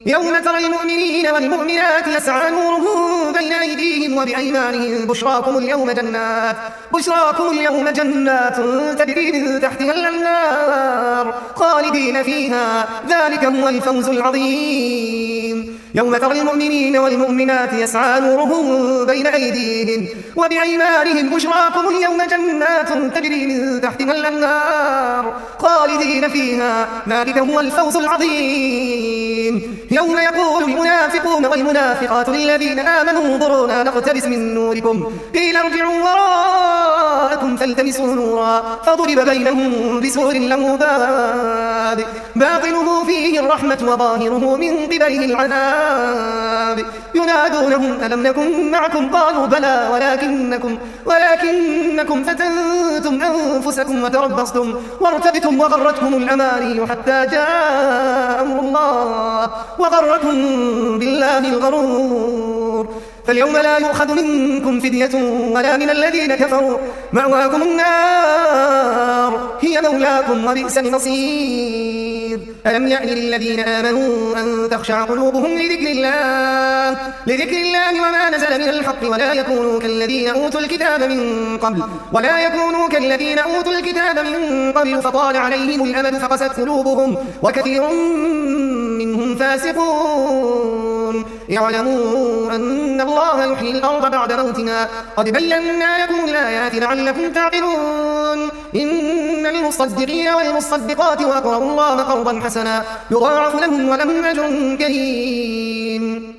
يوم ترى المؤمنين والمؤمنات يسعى نورهم بين أيديهم وبأيمانهم بشراكم اليوم جنات تجري من تحتها الأنهار خالدين فيها ذلك هو الفوز العظيم. يوم ترى المؤمنين والمؤمنات يسعى نورهم بين أيديهم وبأيمانهم بشراكم اليوم جنات تجري من تحتها الأنهار خالدين فيها ذلك هو الفوز العظيم. يوم يقول المنافقون والمنافقات للذين آمنوا انظرونا نقتبس من نوركم قيل ارجعوا وراءكم فالتمسوا نورا فضرب بينهم بسور له باب باطنه فيه الرحمة وظاهره من قبله العذاب ينادونهم ألم نكن معكم قالوا بلى ولكنكم فتنتم أنفسكم وتربصتم وارتبتم وغرتكم الأماني حتى جاء أمر الله وغركم بالله الغرور. فاليوم لا يؤخذ منكم فدية ولا من الذين كفروا مأواكم النار هي مولاكم وبئس المصير. ألم يأن للذين آمنوا أن تخشع قلوبهم لذكر الله وما نزل من الحق ولا يكونوا كالذين أوتوا الكتاب من قبل فطال عليهم الأمد فقست قلوبهم وكثير منهم فاسقون. اعلموا أن الله يحيي الأرض بعد موتها قد بينا لكم الآيات لعلكم تعقلون. إن المصدقين والمصدقات وأقرضوا الله قرضا حسنا يضاعف لهم ولهم أجر كريم.